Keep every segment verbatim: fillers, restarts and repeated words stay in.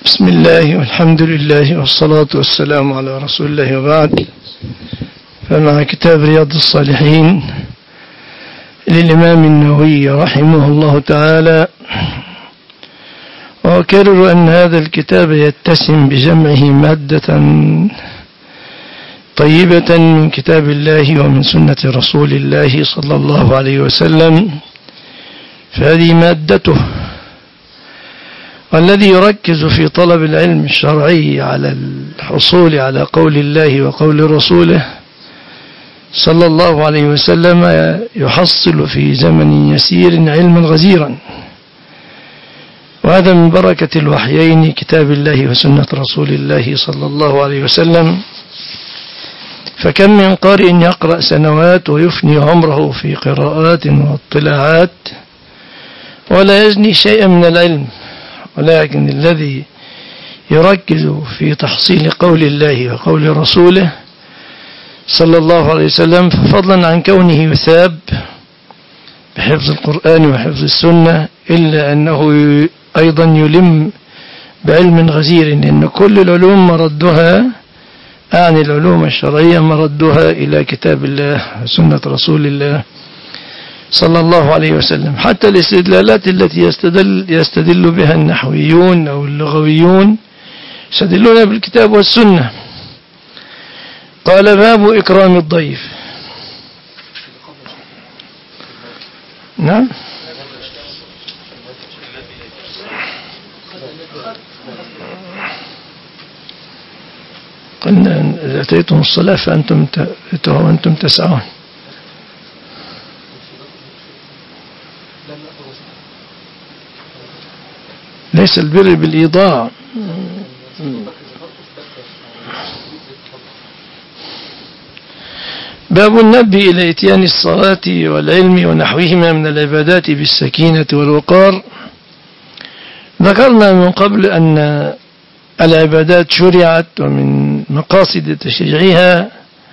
بسم الله والحمد لله والصلاة والسلام على رسول الله وبعد. فمع كتاب رياض الصالحين للإمام النووي رحمه الله تعالى، وأكرر أن هذا الكتاب يتسم بجمعه مادة طيبة من كتاب الله ومن سنة رسول الله صلى الله عليه وسلم، فهذه مادته. والذي يركز في طلب العلم الشرعي على الحصول على قول الله وقول رسوله صلى الله عليه وسلم يحصل في زمن يسير علما غزيرا، وهذا من بركة الوحيين كتاب الله وسنة رسول الله صلى الله عليه وسلم. فكم من قارئ يقرأ سنوات ويفني عمره في قراءات واطلاعات ولا يجني شيئا من العلم، ولكن الذي يركز في تحصيل قول الله وقول رسوله صلى الله عليه وسلم، فضلا عن كونه يثاب بحفظ القرآن وحفظ السنة، إلا أنه أيضا يلم بعلم غزير، لأن كل العلوم مردها، أعني العلوم الشرعية مردها إلى كتاب الله وسنة رسول الله صلى الله عليه وسلم. حتى الاستدلالات التي يستدل, يستدل بها النحويون أو اللغويون يستدلون بالكتاب والسنة. قال: باب إكرام الضيف. نعم. قلنا إذا أتيتم الصلاة فأنتم وأنتم تسعون. ليس البر بالإيضاع. باب النبي إلى إتيان الصلاة والعلم ونحوهما من العبادات بالسكينة والوقار. ذكرنا من قبل أن العبادات شرعت، ومن مقاصد تشريعها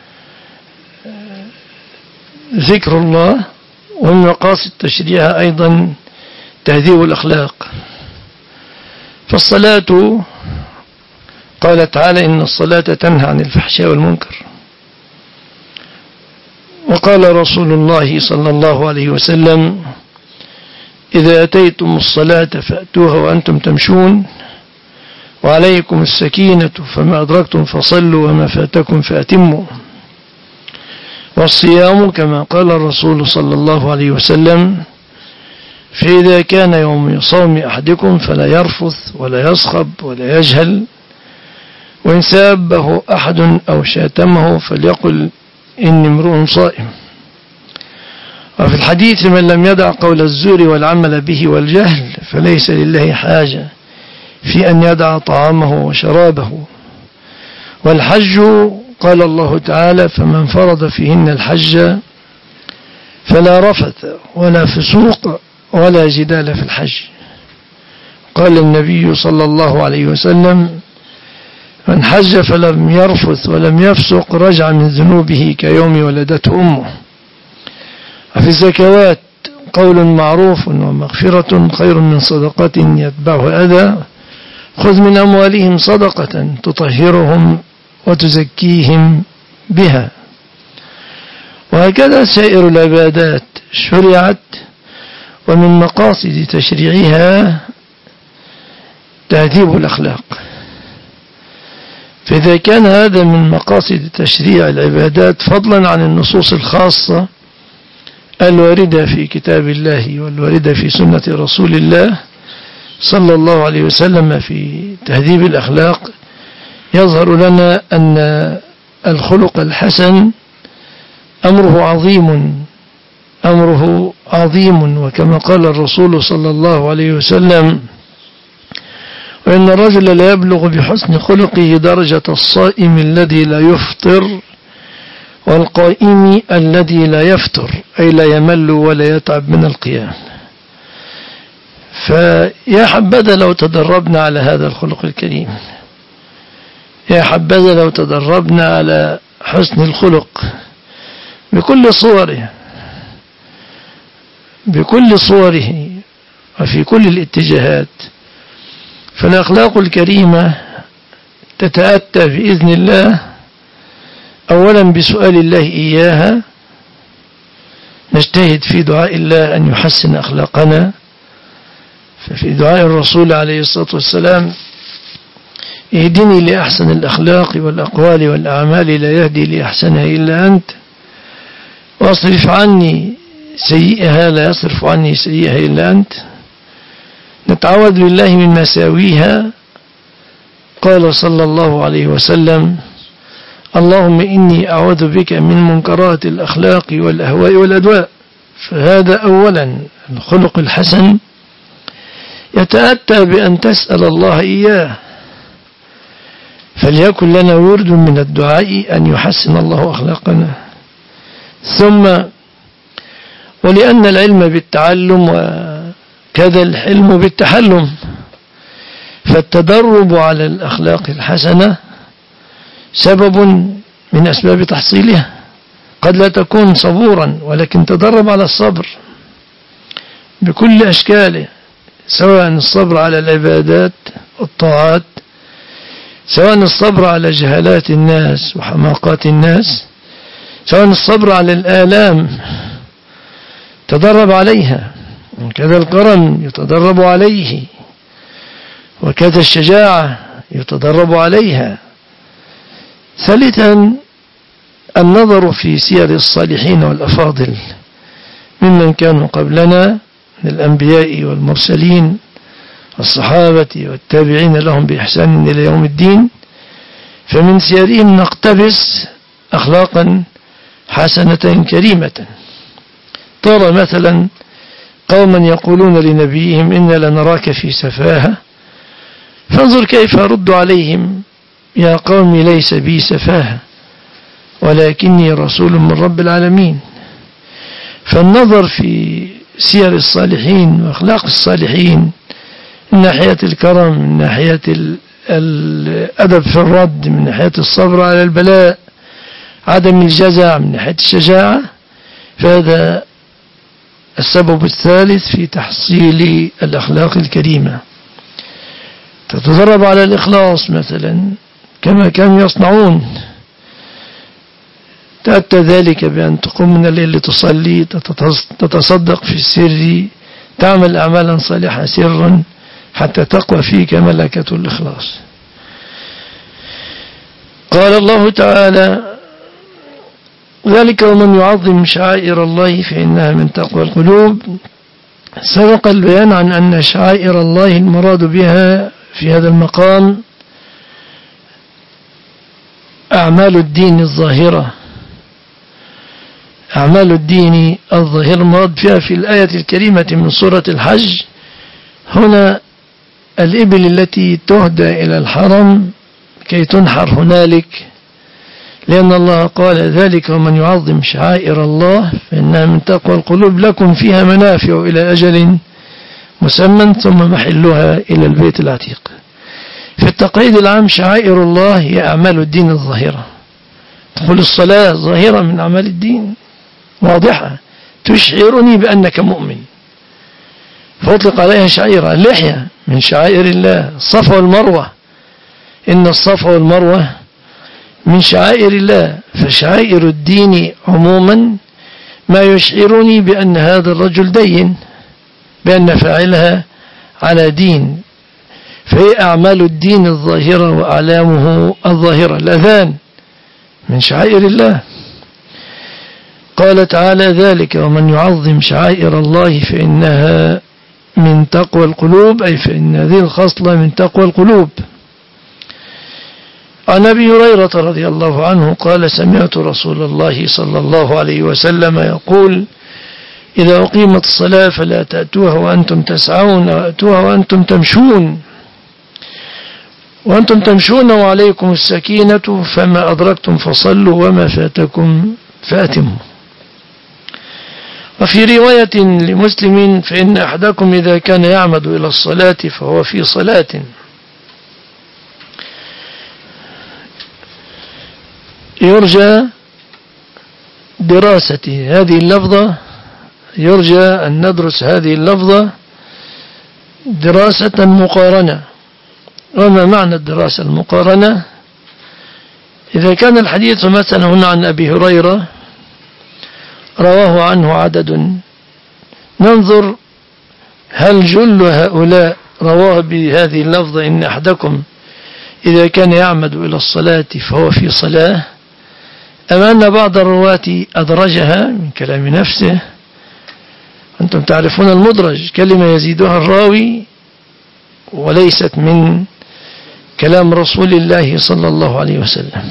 ذكر الله، ومن مقاصد تشريعها أيضا تهذيب الأخلاق. فالصلاة قال تعالى: إن الصلاة تنهى عن الفحشاء والمنكر. وقال رسول الله صلى الله عليه وسلم: إذا أتيتم الصلاة فأتوها وأنتم تمشون، وعليكم السكينة، فما أدركتم فصلوا وما فاتكم فأتموا. والصيام كما قال الرسول صلى الله عليه وسلم: فإذا كان يوم صوم أحدكم فلا يرفث ولا يصخب ولا يجهل، وإن سابه أحد أو شاتمه فليقل إني امرؤ صائم. وفي الحديث: من لم يدع قول الزور والعمل به والجهل فليس لله حاجة في أن يدع طعامه وشرابه. والحج قال الله تعالى: فمن فرض فيهن الحج فلا رفث ولا فسوق ولا جدال في الحج. قال النبي صلى الله عليه وسلم: من حج فلم يرفث ولم يفسق رجع من ذنوبه كيوم ولدته أمه. وفي الزكوات: قول معروف ومغفرة خير من صدقة يتبعها أذى، خذ من أموالهم صدقة تطهرهم وتزكيهم بها. وهكذا سائر العبادات شرعت، ومن مقاصد تشريعها تهذيب الأخلاق. فإذا كان هذا من مقاصد تشريع العبادات، فضلا عن النصوص الخاصة الواردة في كتاب الله والواردة في سنة رسول الله صلى الله عليه وسلم في تهذيب الأخلاق، يظهر لنا أن الخلق الحسن أمره عظيم أمره عظيم وكما قال الرسول صلى الله عليه وسلم: وإن الرجل لا يبلغ بحسن خلقه درجة الصائم الذي لا يفطر والقائم الذي لا يفتر، أي لا يمل ولا يتعب من القيام. فيا حبذا لو تدربنا على هذا الخلق الكريم، يا حبذا لو تدربنا على حسن الخلق بكل صوره بكل صوره وفي كل الاتجاهات. فالأخلاق الكريمة تتأتى بإذن الله أولا بسؤال الله إياها، نجتهد في دعاء الله أن يحسن أخلاقنا. ففي دعاء الرسول عليه الصلاة والسلام: اهدني لأحسن الأخلاق والأقوال والأعمال لا يهدي لأحسنها إلا أنت، واصرف عني سيئها لا يصرف عني سيئها إلا أنت. نتعوذ بالله من مساويها. قال صلى الله عليه وسلم: اللهم إني أعوذ بك من منكرات الأخلاق والأهواء والأدواء. فهذا أولا الخلق الحسن يتأتى بأن تسأل الله إياه، فليكن لنا ورد من الدعاء أن يحسن الله أخلاقنا. ثم ولأن العلم بالتعلم وكذا الحلم بالتحلم، فالتدرب على الأخلاق الحسنة سبب من أسباب تحصيلها. قد لا تكون صبورا، ولكن تدرب على الصبر بكل أشكاله، سواء الصبر على العبادات والطاعات، سواء الصبر على جهالات الناس وحماقات الناس، سواء الصبر على الآلام تدرب عليها، وكذا الكرم يتدرب عليه، وكذا الشجاعة يتدرب عليها. ثالثا النظر في سير الصالحين والأفاضل ممن كانوا قبلنا من الأنبياء والمرسلين والصحابة والتابعين لهم بإحسان إلى يوم الدين، فمن سيرهم نقتبس أخلاقا حسنة كريمة. ترى مثلا قوما يقولون لنبيهم: إنا لنراك في سفاهة، فانظر كيف رد عليهم: يا قوم ليس بي سفاهة ولكني رسول من رب العالمين. فالنظر في سير الصالحين وأخلاق الصالحين من ناحية الكرم، من ناحية الأدب في الرد، من ناحية الصبر على البلاء، عدم الجزع، من ناحية الشجاعة، فهذا السبب الثالث في تحصيل الأخلاق الكريمة. تتدرب على الإخلاص مثلا كما كانوا يصنعون، تأتى ذلك بأن تقوم من الليل تصلي، تتصدق في السر، تعمل أعمالا صالحة سرا حتى تقوى فيك ملكة الإخلاص. قال الله تعالى: ذلك ومن يعظم شعائر الله فإنها من تقوى القلوب. سبق البيان عن أن شعائر الله المراد بها في هذا المقام أعمال الدين الظاهرة، أعمال الدين الظاهرة المراد فيها في الآية الكريمة من سورة الحج هنا الإبل التي تهدى إلى الحرم كي تنحر هنالك، لأن الله قال: ذلك ومن يعظم شعائر الله فإنها من تقوى القلوب، لكم فيها منافع إلى أجل مسمى ثم محلها إلى البيت العتيق. في التقييد العام شعائر الله هي أعمال الدين الظاهرة. تقول الصلاة ظاهرة من أعمال الدين واضحة تشعرني بأنك مؤمن، فأطلق عليها شعيرة. اللحية من شعائر الله، الصفا والمروة، إن الصفا والمروة من شعائر الله. فشعائر الدين عموما ما يشعرني بأن هذا الرجل دين، بأن فاعلها على دين، فهي أعمال الدين الظاهرة وأعلامه الظاهرة. الأذان من شعائر الله. قال تعالى: ذلك ومن يعظم شعائر الله فإنها من تقوى القلوب، أي فإن هذه الخصلة من تقوى القلوب. عن أبي هريرة رضي الله عنه قال: سمعت رسول الله صلى الله عليه وسلم يقول: إذا أقيمت الصلاة فلا تأتوها وأنتم تسعون، وأتوها وأنتم تمشون وأنتم تمشون وعليكم السكينة، فما أدركتم فصلوا وما فاتكم فأتموا. وفي رواية لمسلم: فإن أحدكم إذا كان يعمد إلى الصلاة فهو في صلاة. يرجى دراسة هذه اللفظة، يرجى أن ندرس هذه اللفظة دراسة مقارنة وما معنى الدراسة المقارنة؟ إذا كان الحديث مثلا هنا عن أبي هريرة رواه عنه عدد، ننظر هل جل هؤلاء رواه بهذه اللفظة إن أحدكم إذا كان يعمد إلى الصلاة فهو في صلاة، أم أن بعض الرواة أدرجها من كلام نفسه. أنتم تعرفون المدرج كلمة يزيدها الراوي وليست من كلام رسول الله صلى الله عليه وسلم.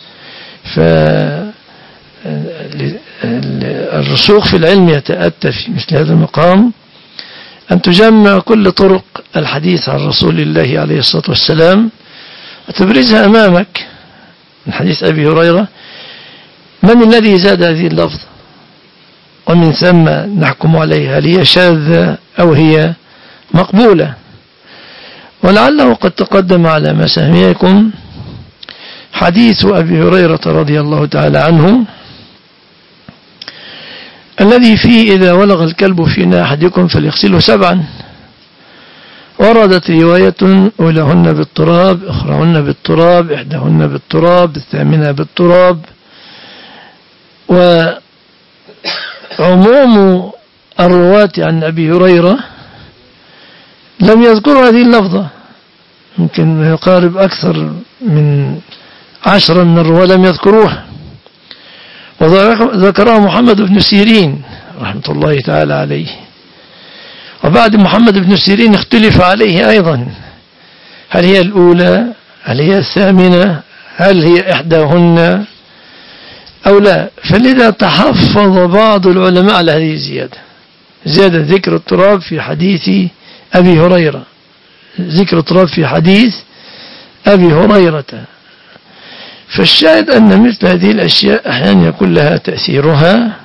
فالرسوخ في العلم يتأتى في مثل هذا المقام أن تجمع كل طرق الحديث عن رسول الله عليه الصلاة والسلام وتبرزها أمامك. من حديث أبي هريرة من الذي زاد هذه اللفظ، ومن ثم نحكم عليها هل هي شاذة أو هي مقبولة. ولعله قد تقدم على مسامعكم حديث أبي هريرة رضي الله تعالى عنه الذي فيه إذا ولغ الكلب في أحدكم فليغسله سبعا. وردت رواية أولهن بالتراب، أخرهن بالتراب، إحداهن بالتراب، الثامنة بالتراب. وعموم الرواة عن أبي هريرة لم يذكروا هذه اللفظة، يمكن يقارب أكثر من عشرة من الرواة لم يذكروها، وذكرها محمد بن سيرين رحمة الله تعالى عليه. وبعد محمد بن سيرين اختلف عليه أيضا، هل هي الأولى، هل هي الثامنة، هل هي إحداهن أو لا. فلذا تحفظ بعض العلماء على هذه الزيادة، زيادة ذكر التراب في حديث أبي هريرة، ذكر التراب في حديث أبي هريرة. فالشاهد أن مثل هذه الأشياء أحيانا يكون لها تأثيرها،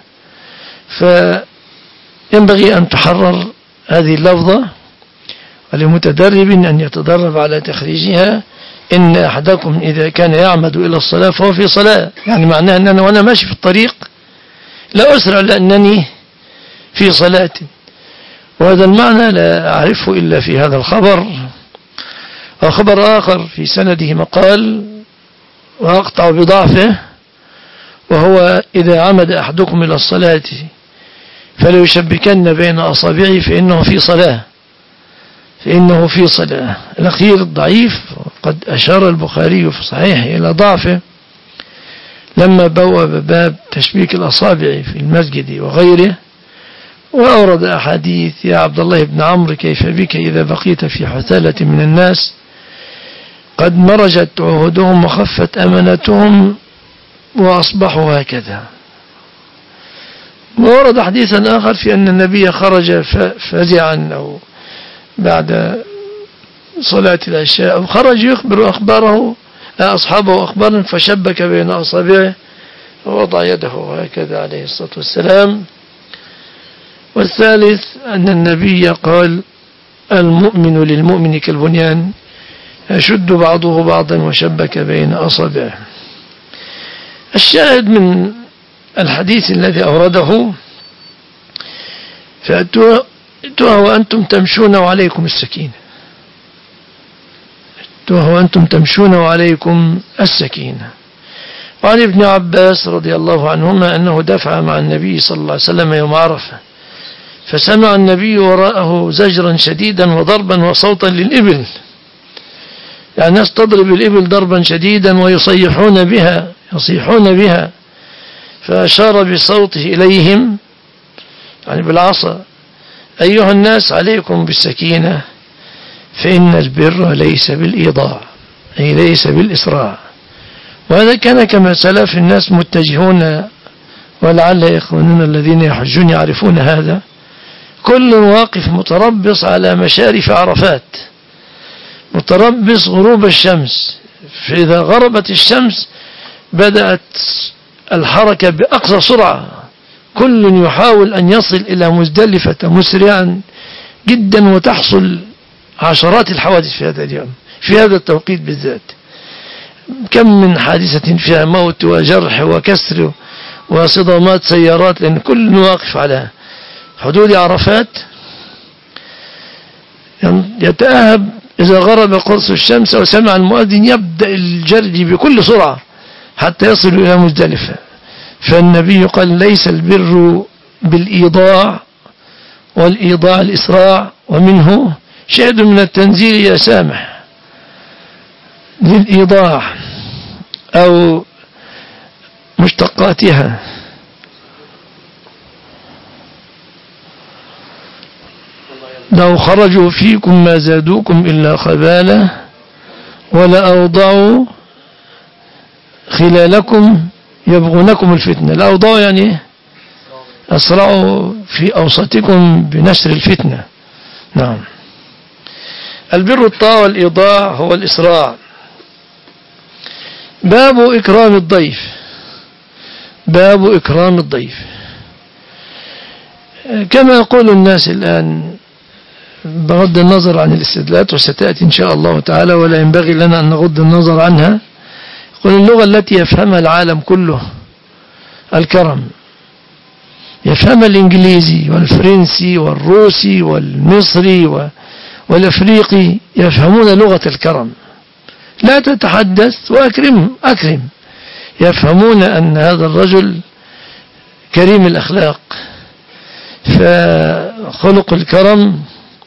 فينبغي أن تحرر هذه اللفظة، ولمتدرب أن يتدرب على تخريجها. إن أحدكم إذا كان يعمد إلى الصلاة فهو في صلاة، يعني معناه أننا وأنا ماشي في الطريق لا أسرع لأنني في صلاة. وهذا المعنى لا أعرفه إلا في هذا الخبر. وخبر آخر في سنده مقال وأقطع بضعفه، وهو إذا عمد أحدكم إلى الصلاة فليشبكن بين أصابعه فإنه في صلاة، فإنه في صلاة. الأخير الضعيف قد أشار البخاري في صحيحه إلى ضعفه لما بواب باب تشبيك الأصابع في المسجد وغيره، وأورد أحاديث يا عبد الله بن عمرو كيف بك إذا بقيت في حثالة من الناس قد مرجت عهودهم وخفت أمانتهم وأصبحوا هكذا. وورد حديثا آخر في أن النبي خرج فزعا أو بعد صلاة العشاء أو خرج يخبر أخباره أصحابه أخبارا فشبك بين أصابعه ووضع يده هكذا عليه الصلاة والسلام. والثالث أن النبي قال المؤمن للمؤمن كالبنيان يشد بعضه بعضا وشبك بين أصابعه. الشاهد من الحديث الذي أورده فأتوها وأنتم تمشون وعليكم السكينة، أتوها وأنتم تمشون وعليكم السكينة. وعن ابن عباس رضي الله عنهما أنه دفع مع النبي صلى الله عليه وسلم يوم عرفة، فسمع النبي وراءه زجرا شديدا وضربا وصوتا للإبل، يعني الناس تضرب الإبل ضربا شديدا ويصيحون بها يصيحون بها، فأشار بصوته إليهم يعني بالعصا أيها الناس عليكم بالسكينة فإن البر ليس بالإيضاع أي ليس بالإسراع. وهذا كان كما سلف الناس متجهون، ولعل إخواننا الذين يحجون يعرفون هذا، كل واقف متربص على مشارف عرفات متربص غروب الشمس، فإذا غربت الشمس بدأت الحركة بأقصى سرعة، كل يحاول أن يصل إلى مزدلفة مسرعا جدا، وتحصل عشرات الحوادث في هذا اليوم في هذا التوقيت بالذات. كم من حادثة فيها موت وجرح وكسر وصدامات سيارات، لأن كل واقف على حدود عرفات يتأهب إذا غرب قرص الشمس وسمع المؤذن يبدأ الجري بكل سرعة حتى يصل إلى مزدلفة. فالنبي قال ليس البر بالإيضاع، والإيضاع الإسراع، ومنه شاهد من التنزيل يا سامح للإيضاع أو مشتقاتها. لو خرجوا فيكم ما زادوكم إلا خبالة ولأوضعوا خلالكم يبغونكم الفتنة. الأوضاع يعني أسرعوا في أوسطكم بنشر الفتنة. نعم. البر الطاعة والإيضاع هو الإسراع. باب إكرام الضيف. باب إكرام الضيف. كما يقول الناس الآن بغض النظر عن الاستدلالات وستأتي إن شاء الله تعالى ولا ينبغي لنا أن نغض النظر عنها، يقول اللغة التي يفهمها العالم كله الكرم، يفهم الإنجليزي والفرنسي والروسي والمصري والأفريقي يفهمون لغة الكرم. لا تتحدث وأكرم أكرم، يفهمون أن هذا الرجل كريم الأخلاق. فخلق الكرم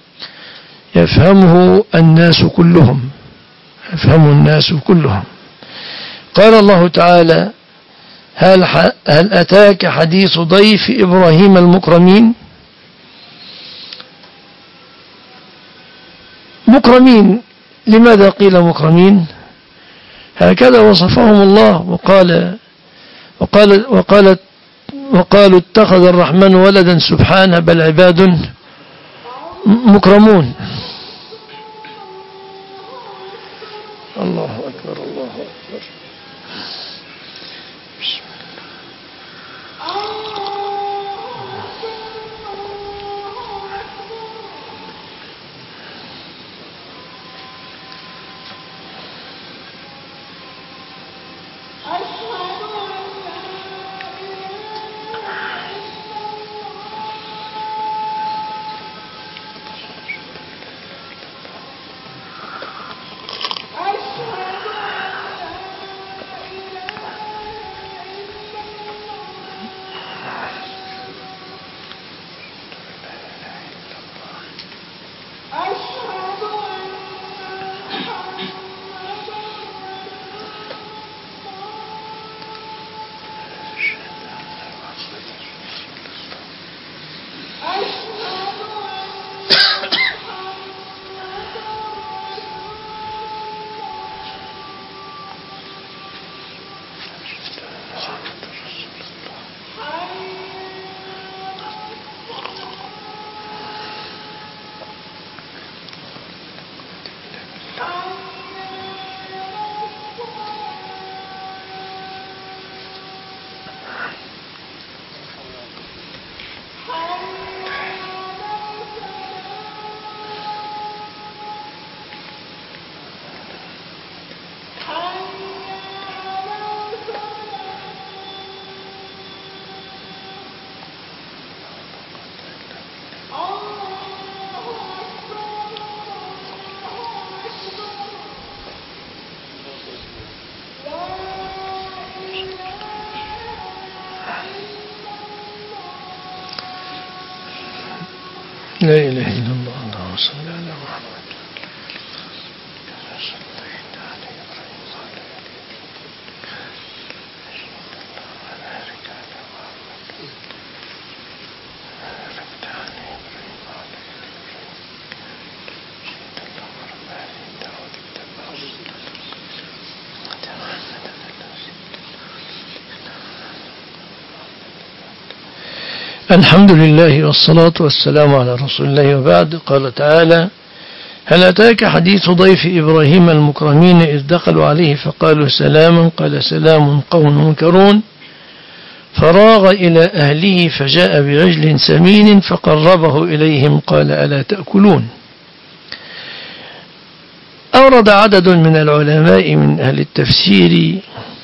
يفهمه الناس كلهم، يفهمه الناس كلهم. قال الله تعالى هل, هل أتاك حديث ضيف إبراهيم المكرمين. مكرمين، لماذا قيل مكرمين؟ هكذا وصفهم الله وقال وقال وقال وقالوا اتخذ الرحمن ولدا سبحانه بل عباد مكرمون. الله أكبر الله أكبر. لا إله إلا الله. اللهم صل على محمد. الحمد لله والصلاة والسلام على رسول الله وبعد. قال تعالى هل أتاك حديث ضيف إبراهيم المكرمين إذ دخلوا عليه فقالوا سلاما قال سلام قوم منكرون فراغ إلى أهله فجاء بعجل سمين فقربه إليهم قال ألا تأكلون. أورد عدد من العلماء من أهل التفسير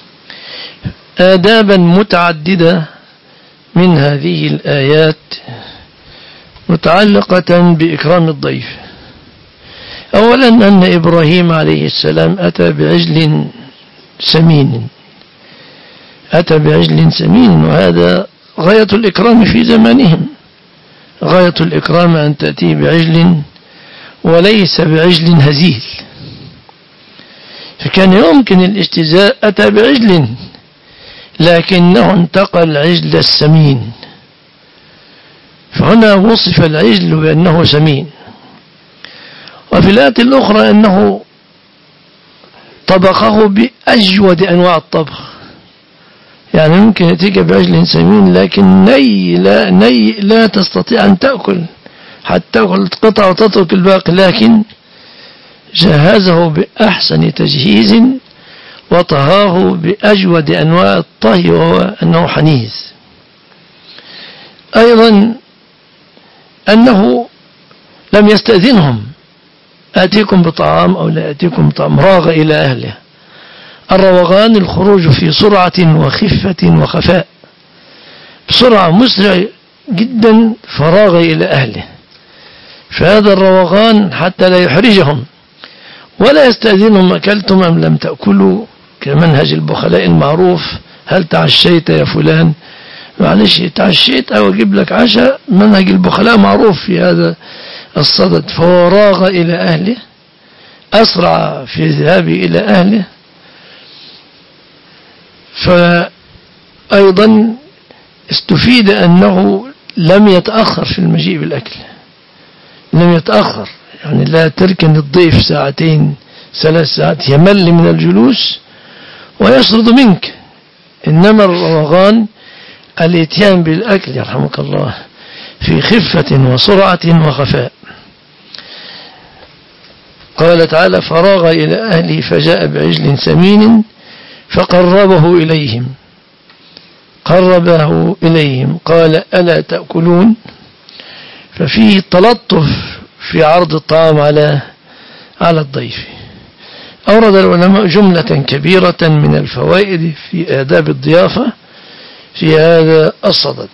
آدابا متعددة من هذه الآيات متعلقة بإكرام الضيف. أولا أن إبراهيم عليه السلام أتى بعجل سمين أتى بعجل سمين وهذا غاية الإكرام في زمانهم. غاية الإكرام أن تأتي بعجل وليس بعجل هزيل، فكان يمكن الاجتزاء، أتى بعجل لكنه انتقل عجل السمين، فهنا وصف العجل بأنه سمين. وفي الآية الأخرى أنه طبخه بأجود أنواع الطبخ، يعني ممكن يأتيك بعجل سمين لكن ني لا, ني لا تستطيع أن تأكل، حتى تأكل قطعة وتترك الباقي، لكن جهزه بأحسن تجهيز وطهاه بأجود أنواع الطهي وهو أنه حنيذ. أيضا أنه لم يستأذنهم آتيكم بطعام أو لا آتيكم بطعام، راغ إلى أهله. الروغان الخروج في سرعة وخفة وخفاء، بسرعة مسرع جدا فراغ إلى أهله، فهذا الروغان حتى لا يحرجهم ولا يستأذنهم أكلتم أم لم تأكلوا، كمنهج البخلاء المعروف، هل تعشيت يا فلان، معلش تعشيت أو أجيب لك عشاء، منهج البخلاء معروف في هذا الصدد. فهو راغ إلى أهله، أسرع في ذهابه إلى أهله. فأيضا استفيد أنه لم يتأخر في المجيء بالأكل، لم يتأخر، يعني لا تركن الضيف ساعتين ثلاث ساعات يمل من الجلوس ويشرد منك، إنما الروغان الاتيان بالأكل يرحمك الله في خفة وسرعة وخفاء. قال تعالى فراغ إلى أهله فجاء بعجل سمين فقربه إليهم، قربه إليهم قال ألا تأكلون، ففيه تلطف في عرض الطعام على على الضيف. أورد العلماء جملة كبيرة من الفوائد في آداب الضيافة في هذا الصدد.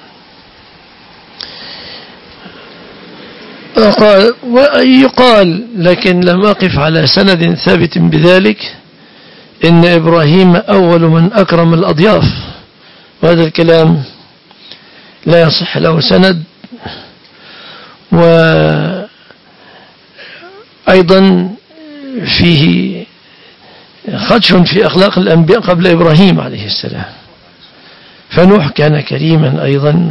قال ويقال، لكن لم أقف على سند ثابت بذلك، إن إبراهيم أول من أكرم الأضياف، وهذا الكلام لا يصح له سند. وأيضا فيه خدش في أخلاق الأنبياء قبل إبراهيم عليه السلام، فنوح كان كريما أيضا،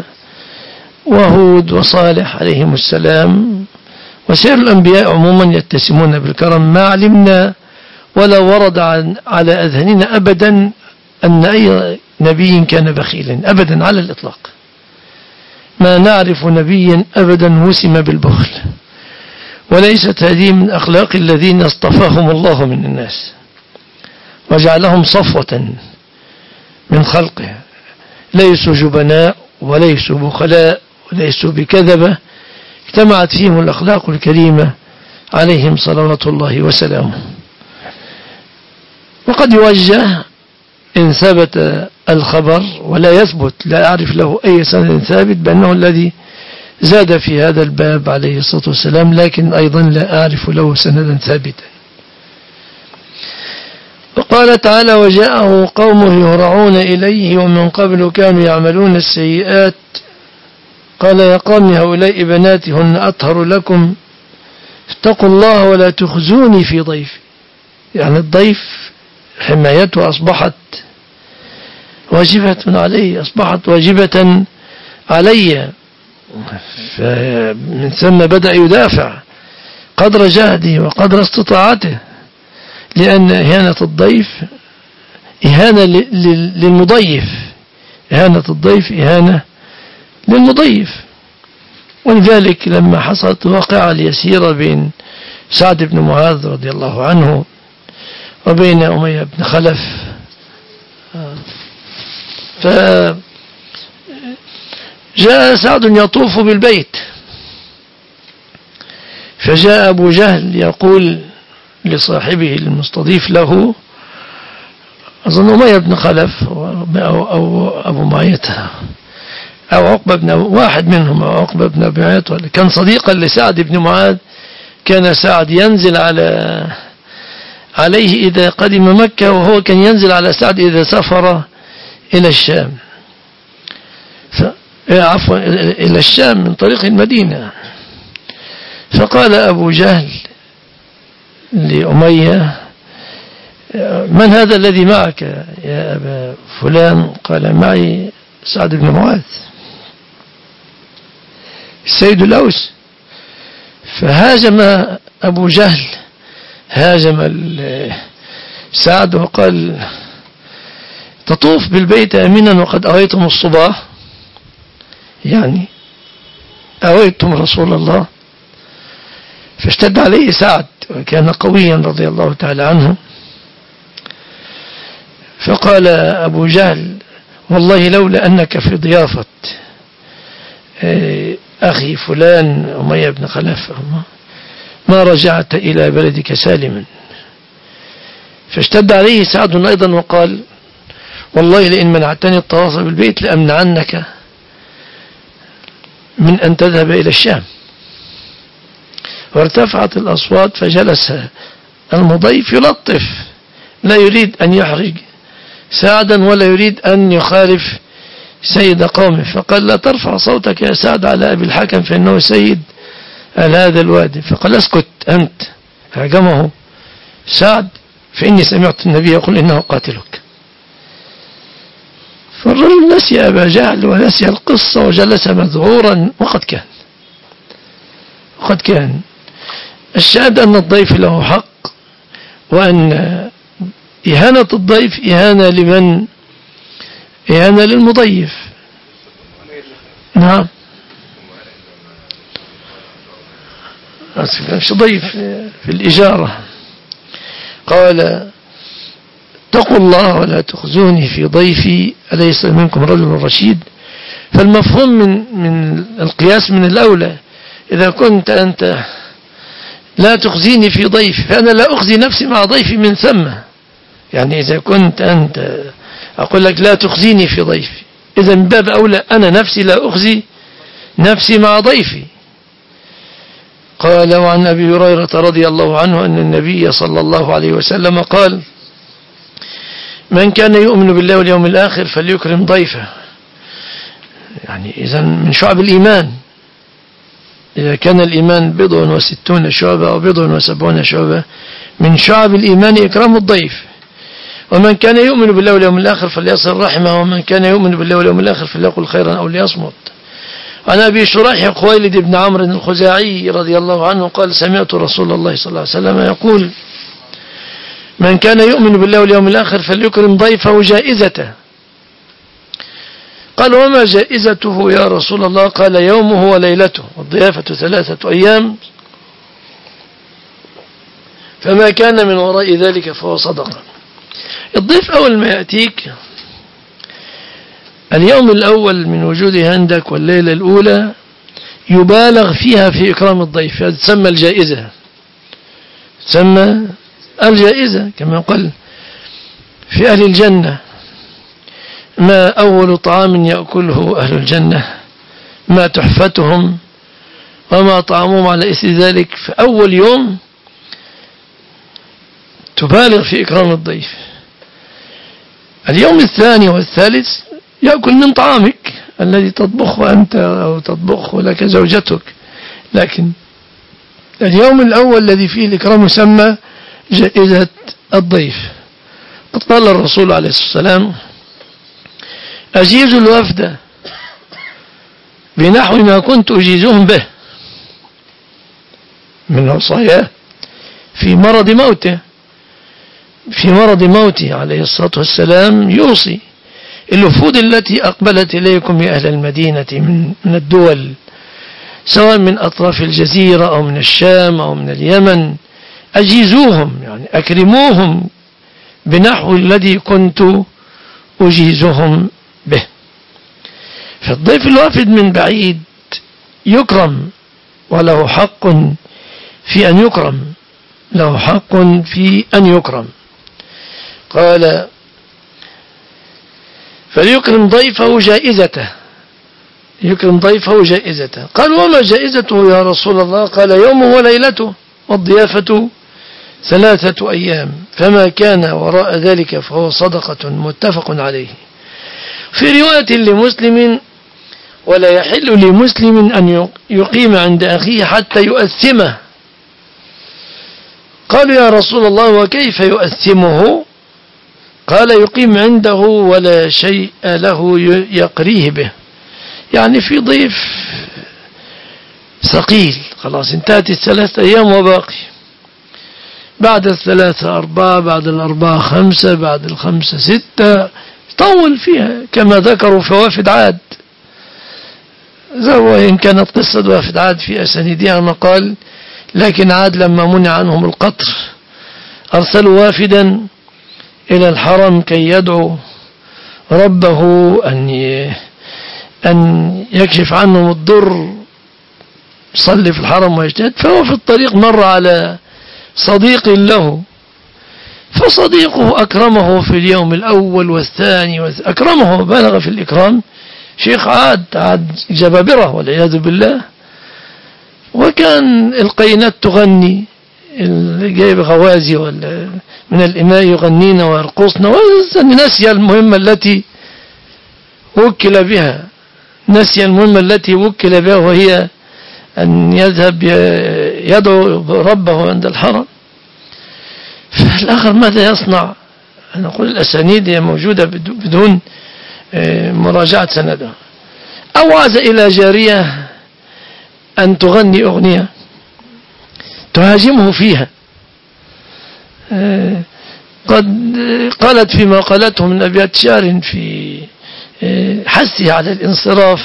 وهود وصالح عليهم السلام، وسير الأنبياء عموما يتسمون بالكرم. ما علمنا ولا ورد عن على أذهاننا أبدا أن أي نبي كان بخيلا أبدا على الإطلاق، ما نعرف نبيا أبدا وسم بالبخل، وليست هذه من أخلاق الذين اصطفاهم الله من الناس وجعلهم صفوة من خلقه، ليسوا جبناء وليسوا بخلاء وليسوا بكذبة، اجتمعت فيهم الأخلاق الكريمة عليهم صلوات الله وسلامه. وقد يوجه إن ثبت الخبر ولا يثبت، لا أعرف له أي سند ثابت بأنه الذي زاد في هذا الباب عليه الصلاة والسلام، لكن أيضا لا أعرف له سندا ثابتا. وقال تعالى وجاءه قومه يهرعون إليه ومن قبل كانوا يعملون السيئات قال يا قوم هؤلاء بناتي هن أطهر لكم اتقوا الله ولا تخزوني في ضيفي، يعني الضيف حمايته أصبحت واجبة عليه، أصبحت واجبة علي، فمن ثم بدأ يدافع قدر جهده وقدر استطاعته، لأن إهانة الضيف إهانة للمضيف، إهانة الضيف إهانة للمضيف. ولذلك لما حصلت واقعة اليسيرة بين سعد بن معاذ رضي الله عنه وبين أمية بن خلف، فجاء سعد يطوف بالبيت، فجاء أبو جهل يقول لصاحبه المستضيف له، أظن أمية بن خلف أو, أو أبو معيط أو عقبة بن واحد منهم أو عقبة بن أبي معيط، كان صديقا لسعد بن معاذ كان سعد ينزل على عليه إذا قدم مكة، وهو كان ينزل على سعد إذا سافر إلى الشام، ف... عفوا إلى الشام من طريق المدينة. فقال أبو جهل لأمية: من هذا الذي معك يا أبا فلان؟ قال: معي سعد بن معاذ السيد الأوس. فهاجم أبو جهل هاجم سعد وقال: تطوف بالبيت آمنا وقد أويتم الصباح، يعني أويتم رسول الله. فاشتد عليه سعد وكان قويا رضي الله تعالى عنه، فقال أبو جهل: والله لولا أنك في ضيافة أخي فلان أمية بن خلف ما رجعت إلى بلدك سالما. فاشتد عليه سعد أيضا وقال: والله لئن منعتني الطواف بالبيت لأمنعنك من أن تذهب إلى الشام. وارتفعت الأصوات، فجلس المضيف يلطف، لا يريد أن يحرج سعدا ولا يريد أن يخالف سيد قومه. فقال: لا ترفع صوتك يا سعد على أبي الحكم فإنه سيد على هذا الوادي. فقال: اسكت أنت. فهجمه سعد: فإني سمعت النبي يقول إنه قاتلك. فالرجل نسي أبا جهل ونسي القصة وجلس مذعورا، وقد كان وقد كان الشاهد أن الضيف له حق، وأن إهانة الضيف إهانة لمن إهانة للمضيف. نعم، مش ضيف في الإجارة. قال: اتقوا الله ولا تخزوني في ضيفي أليس منكم رجل رشيد. فالمفهوم من من القياس من الأولى، إذا كنت أنت لا تخزيني في ضيفي فأنا لا أخزي نفسي مع ضيفي من ثم. يعني إذا كنت أنت أقول لك لا تخزيني في ضيفي، إذا من باب أولى أنا نفسي لا أخزي نفسي مع ضيفي. قال: وعن أبي هريرة رضي الله عنه أن النبي صلى الله عليه وسلم قال: من كان يؤمن بالله واليوم الآخر فليكرم ضيفه. يعني إذا من شعب الإيمان، إذا كان الإيمان بضع وستون شعبة أو بضع وسبعون شعبة، من شعب الإيمان إكرام الضيف. ومن كان يؤمن بالله واليوم الآخر فليصل رحمه، ومن كان يؤمن بالله واليوم الآخر فليقل خيرا أو ليصمت. عن أبي شريح خويلد بن عمرو الخزاعي رضي الله عنه قال: سمعت رسول الله صلى الله عليه وسلم يقول: من كان يؤمن بالله واليوم الآخر فليكرم ضيفه جائزته. قال: وما جائزته يا رسول الله؟ قال: يومه وليلته، والضيافة ثلاثة أيام، فما كان من وراء ذلك فهو صدقة. الضيف أول ما يأتيك اليوم الأول من وجوده عندك والليلة الأولى يبالغ فيها في إكرام الضيف، هذا تسمى الجائزة، تسمى الجائزة. كما قال في أهل الجنة: ما أول طعام يأكله أهل الجنة ما تحفتهم وما طعامهم على إثر ذلك. فأول يوم تبالغ في إكرام الضيف. اليوم الثاني والثالث يأكل من طعامك الذي تطبخه أنت أو تطبخه لك زوجتك. لكن اليوم الأول الذي فيه الإكرام يسمى جائزة الضيف. قد قال الرسول عليه الصلاة والسلام: أجيز الوفد بنحو ما كنت أجيزهم به، من وصاياه في مرض موته في مرض موته عليه الصلاة والسلام يوصي: الوفود التي أقبلت إليكم يا أهل المدينة من من الدول، سواء من أطراف الجزيرة أو من الشام أو من اليمن، أجيزوهم، يعني أكرموهم بنحو الذي كنت أجيزهم به. فالضيف الوافد من بعيد يكرم، وله حق في أن يكرم له حق في أن يكرم. قال: فليكرم ضيفه جائزته، يكرم ضيفه جائزته. قال: وما جائزته يا رسول الله؟ قال: يومه وليلته، والضيافة ثلاثة أيام، فما كان وراء ذلك فهو صدقة، متفق عليه. في رواية لمسلم: ولا يحل لمسلم أن يقيم عند أخيه حتى يؤثمه. قالوا: يا رسول الله وكيف يؤثمه؟ قال: يقيم عنده ولا شيء له يقريه به، يعني في ضيف ثقيل، خلاص انتهت الثلاثة أيام وباقي، بعد الثلاثة أربعة، بعد الأربعة خمسة، بعد الخمسة ستة، طول فيها كما ذكروا في وافد عاد. وإن كانت قصة وافد عاد في أسانيدها مقال، لكن عاد لما منع عنهم القطر أرسلوا وافدا إلى الحرم كي يدعو ربه أن أن يكشف عنهم الضر، صلي في الحرم ويجتهد. فهو في الطريق مر على صديق له، فصديقه أكرمه في اليوم الأول والثاني والثاني، أكرمه بلغ في الإكرام، شيخ عاد عاد جبابرة والعياذ بالله. وكان القينات تغني، اللي جايب غوازي ولا من الإماء يغنين ويرقصن، ونسي المهمة التي وكل بها، نسي المهمة التي وكل بها، وهي أن يذهب يدعو ربه عند الحرم. فالآخر ماذا يصنع؟ نقول الأسانيد هي موجودة بدون مراجعة سندها. أوعز إلى جارية أن تغني أغنية تهاجمه فيها، قد قالت فيما قالته من أبيات شعر في حثه على الانصراف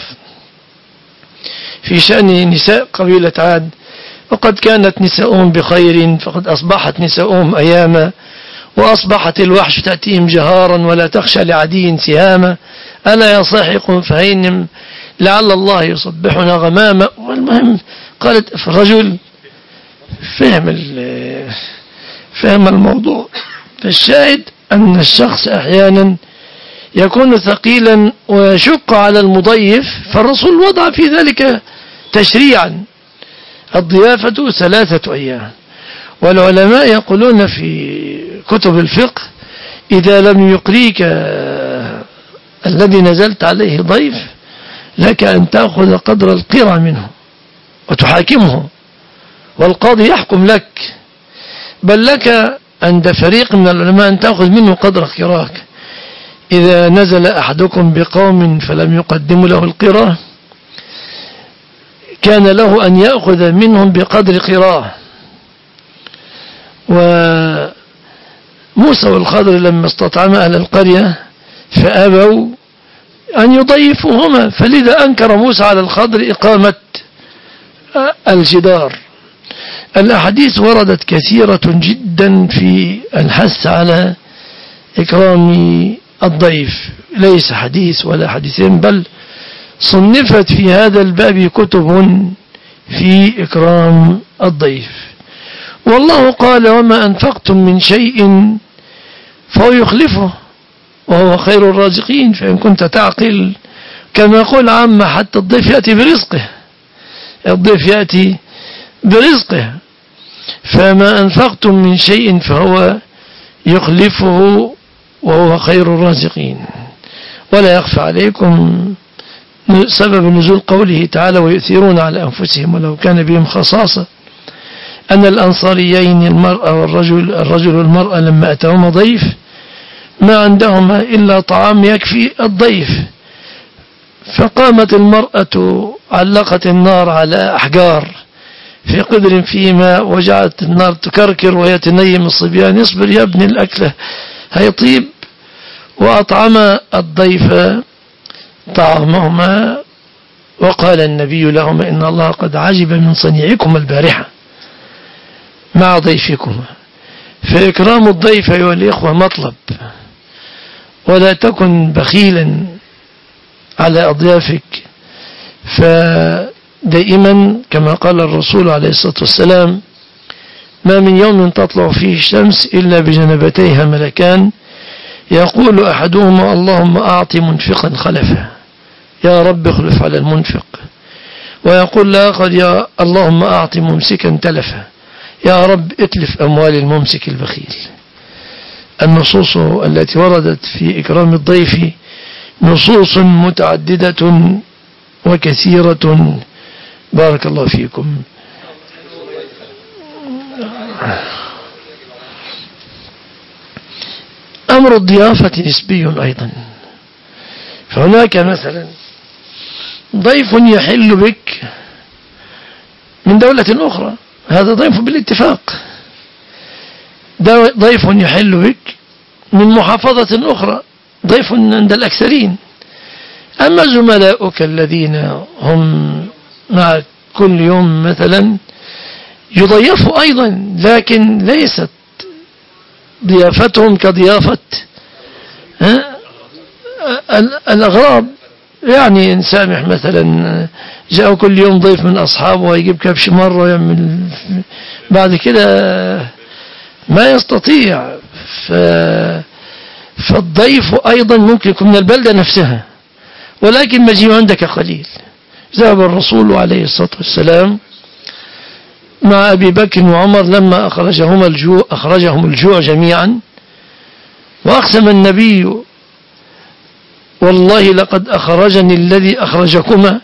في شأن نساء قبيلة عاد: وقد كانت نساؤهم بخير فقد أصبحت نساؤهم أياما، وأصبحت الوحش تأتيهم جهارا ولا تخشى لعدي سهاما، ألا يا صاحق فهينم لعل الله يصبحنا غماما. والمهم قالت في الرجل فهم فهم الموضوع. فالشاهد أن الشخص أحيانا يكون ثقيلا ويشق على المضيف، فالرسول وضع في ذلك تشريعا: الضيافة ثلاثة أيام. والعلماء يقولون في كتب الفقه: إذا لم يقريك الذي نزلت عليه ضيف، لك أن تأخذ قدر القرى منه وتحاكمه، والقاضي يحكم لك، بل لك عند فريق من العلماء أن تأخذ منه قدر قراك. إذا نزل أحدكم بقوم فلم يقدموا له القرى، كان له أن يأخذ منهم بقدر قراه. وموسى والخضر لما استطعما أهل القرية فأبوا أن يضيفوهما، فلذا أنكر موسى على الخضر إقامة الجدار. الأحاديث وردت كثيرة جدا في الحث على إكرام الضيف، ليس حديث ولا حديثين، بل صنفت في هذا الباب كتب في إكرام الضيف. والله قال: وما أنفقتم من شيء فهو يخلفه وهو خير الرازقين. فإن كنت تعقل كما يقول عامة، حتى الضيف يأتي برزقه، الضيف يأتي برزقه، فما أنفقتم من شيء فهو يخلفه وهو خير الرازقين. ولا يخفى عليكم سبب نزول قوله تعالى: ويؤثرون على أنفسهم ولو كان بهم خصاصة، أن الأنصاريين المرأة والرجل الرجل والمرأة لما أتاهما ضيف ما عندهما إلا طعام يكفي الضيف، فقامت المرأة علقت النار على أحجار في قدر فيه ماء، وجعلت النار تكركر وهي تنيم الصبيان: اصبر يا ابن الأكلة هيطيب. وأطعم الضيف طعامهما، وقال النبي لهما: إن الله قد عجب من صنيعكم البارحة مع ضيفكما. فإكرام الضيف أيها الإخوة مطلب، ولا تكن بخيلا على أضيافك، فدائما كما قال الرسول عليه الصلاة والسلام: ما من يوم تطلع فيه الشمس إلا بجنبتيها ملكان، يقول أحدهما: اللهم أعط منفقا خلفه، يا رب اخلف على المنفق. ويقول الآخر: يا اللهم أعط ممسكا تلفه، يا رب اتلف أموال الممسك البخيل. النصوص التي وردت في إكرام الضيف نصوص متعددة وكثيرة. بارك الله فيكم. أمر الضيافة نسبي أيضا، فهناك مثلا ضيف يحل بك من دولة أخرى، هذا ضيف بالاتفاق. ضيف يحل بك من محافظة أخرى، ضيف عند الأكثرين. أما زملاؤك الذين هم معك كل يوم مثلا يضيفوا أيضا، لكن ليست ضيافتهم كضيافة الأغراب. يعني إن سامح مثلا جاء كل يوم ضيف من أصحابه ويجيب كبش مرة ويعمل، بعد كده ما يستطيع. ف... فالضيف أيضا ممكن يكون من البلدة نفسها، ولكن مجيء عندك قليل. ذهب الرسول عليه الصلاة والسلام مع أبي بكر وعمر لما أخرجهم الجوع, أخرجهم الجوع جميعا، وأقسم النبي والله لقد أخرجني الذي أخرجكما،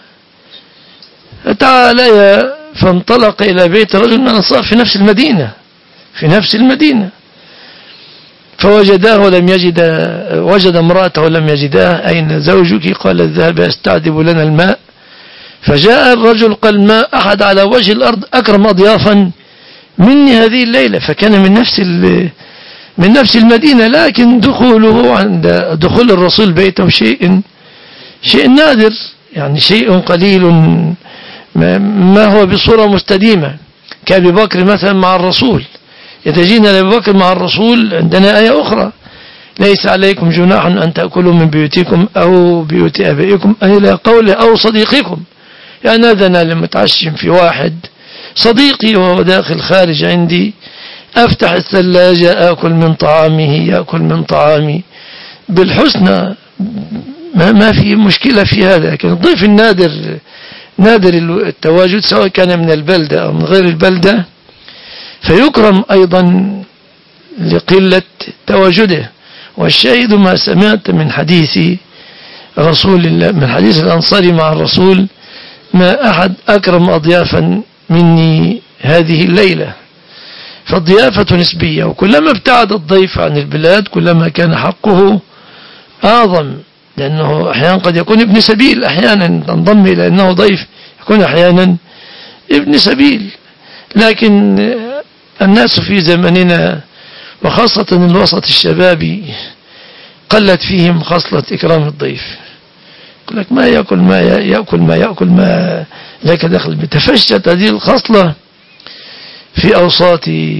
فتعاليا. فانطلق إلى بيت رجل من الأنصار في نفس المدينة في نفس المدينة فوجداه ولم يجد وجد امرأته ولم يجداه. أين زوجك؟ قال الذهب يستعذب لنا الماء. فجاء الرجل قال ما أحد على وجه الأرض أكرم أضيافا مني هذه الليلة. فكان من نفس من نفس المدينة، لكن دخوله عند دخول الرسول بيته شيء شيء نادر، يعني شيء قليل ما هو بصورة مستديمة. كأبي بكر مثلا مع الرسول، يتجينا لأبي بكر مع الرسول عندنا آية أخرى: ليس عليكم جناح أن تأكلوا من بيوتكم أو بيوت آبائكم إلى قوله أو صديقكم. يعني هذا أنا لمتعشم في واحد صديقي وهو داخل خارج عندي، أفتح الثلاجة آكل من طعامه يأكل من طعامي بالحسنى، ما, ما في مشكلة في هذا. لكن الضيف النادر نادر التواجد سواء كان من البلدة أو من غير البلدة فيكرم أيضا لقلة تواجده. والشاهد ما سمعت من حديث رسول الله، من حديث الأنصاري مع الرسول: ما أحد أكرم أضيافا مني هذه الليلة. فالضيافة نسبية، وكلما ابتعد الضيف عن البلاد كلما كان حقه أعظم، لأنه أحيانا قد يكون ابن سبيل، أحيانا تنضم إلى أنه ضيف، يكون أحيانا ابن سبيل. لكن الناس في زمننا وخاصة الوسط الشبابي قلت فيهم خصلة إكرام الضيف. يقول لك ما يأكل ما يأكل ما يأكل ما لك دخل. بتفشت هذه الخصلة في أوساط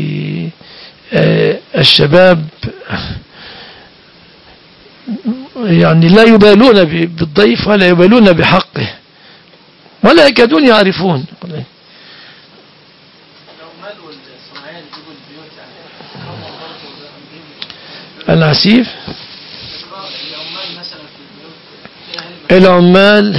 الشباب، يعني لا يبالون بالضيف ولا يبالون بحقه ولا يكادون يعرفون. العسيف العمال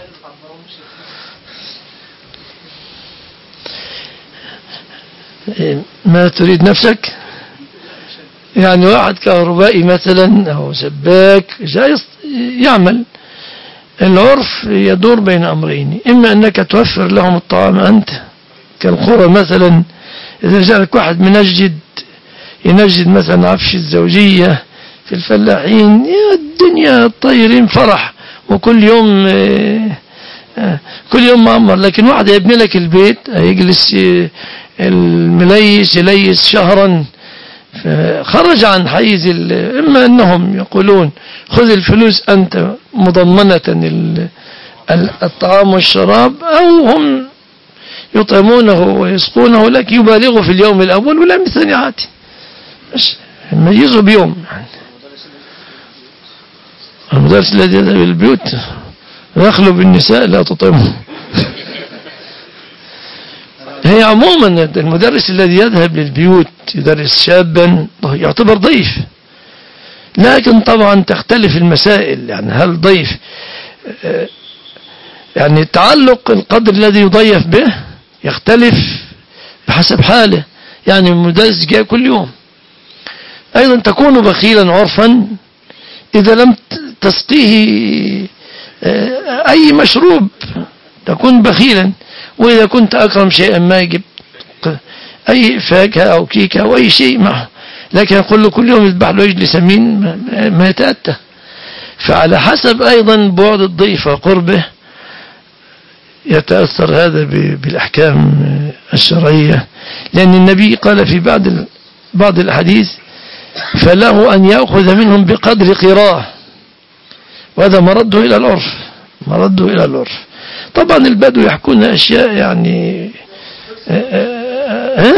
ما تريد نفسك؟ يعني واحد كهربائي مثلا أو سباك جاي يعمل، العرف يدور بين أمرين: إما أنك توفر لهم الطعام أنت، كالقرى مثلا إذا جاءك واحد منجد ينجد مثلا عفش الزوجية في الفلاحين، يا الدنيا طيرين فرح وكل يوم كل يوم معمر. لكن واحد يبني لك البيت يجلس المليس يليس شهرا، خرج عن حيز. إما أنهم يقولون خذ الفلوس أنت مضمنة الطعام والشراب، أو هم يطعمونه ويسقونه لك، يبالغوا في اليوم الأول ولا مثل عاتي يميزوا بيوم. المدرس الذي يذهب البيوت يخلو بالنساء لا تطعمه. هي عموما المدرس الذي يذهب للبيوت يدرس شابا يعتبر ضيف، لكن طبعا تختلف المسائل. يعني هل ضيف يعني تعلق القدر الذي يضيف به يختلف بحسب حاله. يعني مدرس جاي كل يوم. أيضا تكون بخيلا عرفا إذا لم تسقيه أي مشروب تكون بخيلا، وإذا كنت أكرم شيئا ما يجب أي فاكهة أو كيكة أو أي شيء معه، لكن يقول له كل يوم يذبح له عجل سمين ما يتأتى. فعلى حسب أيضا بعد الضيف وقربه يتأثر هذا بالأحكام الشرعية، لأن النبي قال في بعض بعض الحديث فله أن يأخذ منهم بقدر قراه، وهذا مرده إلى العرف، مرده إلى العرف. طبعا البدو يحكون أشياء يعني ها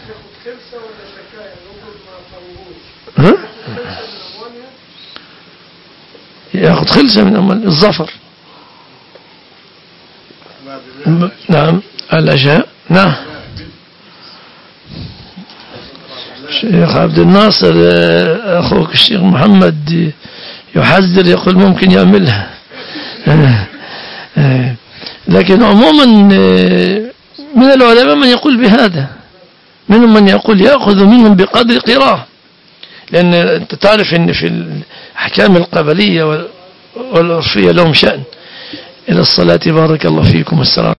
ها يأخذ خلسة من أموال الظفر. نعم الأشياء. نعم الشيخ عبد الناصر أخوك الشيخ محمد يحذر، يقول ممكن يعملها، لكن عموما من العلماء من يقول بهذا، منهم من يقول يأخذ منهم بقدر قراه، لأن أنت تعرف أن في الأحكام القبلية والعرفية لهم شأن. إلى الصلاة بارك الله فيكم. السلام.